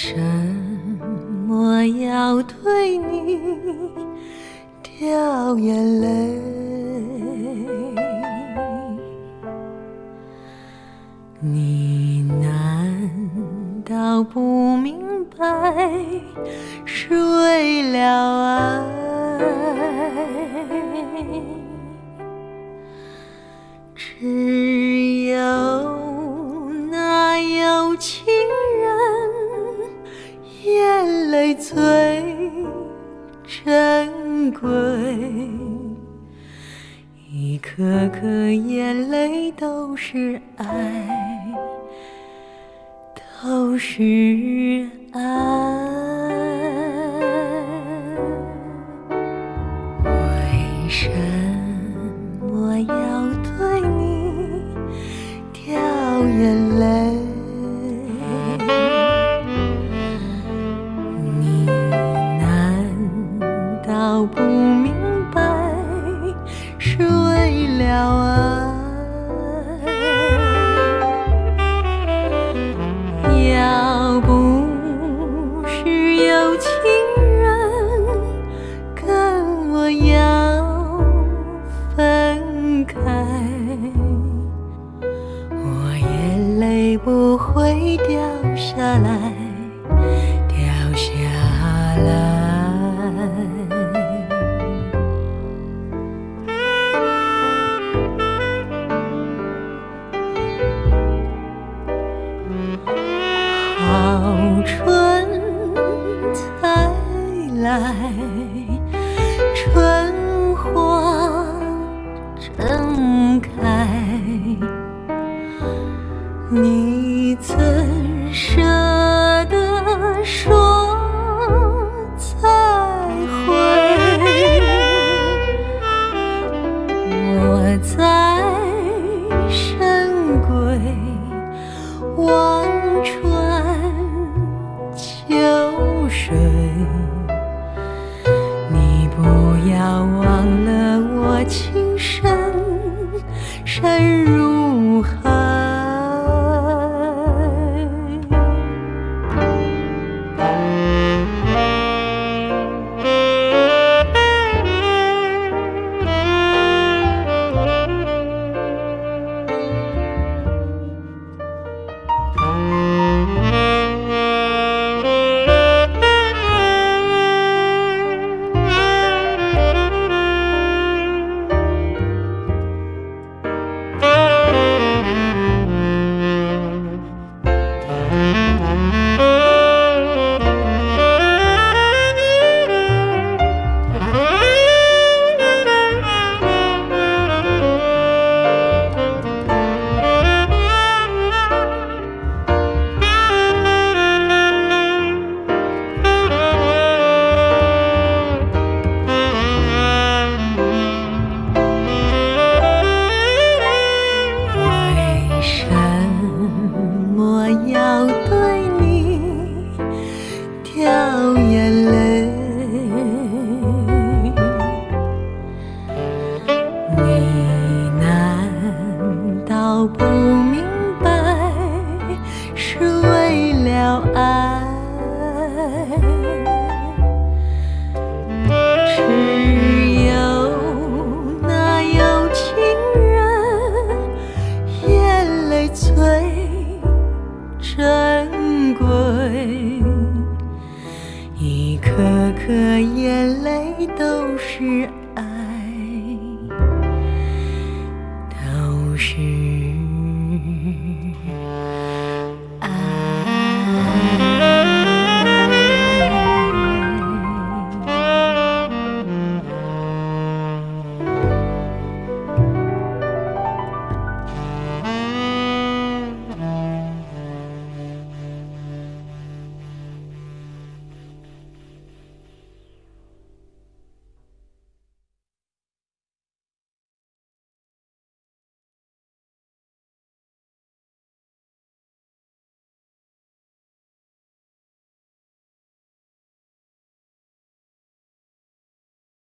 什么要对你掉眼泪？你难道不明白是为了爱？只有那有情人眼泪最珍贵，一颗颗眼泪都是爱，都是爱。为什么要对你掉眼泪？你难道不明白是为了爱？要不是有情人跟我要分开，我眼泪不会掉下来，掉下来。好春才来，春花正开，你怎舍得说再会？我在深闺望穿秋水，你不要忘了我情深深如海。要对你掉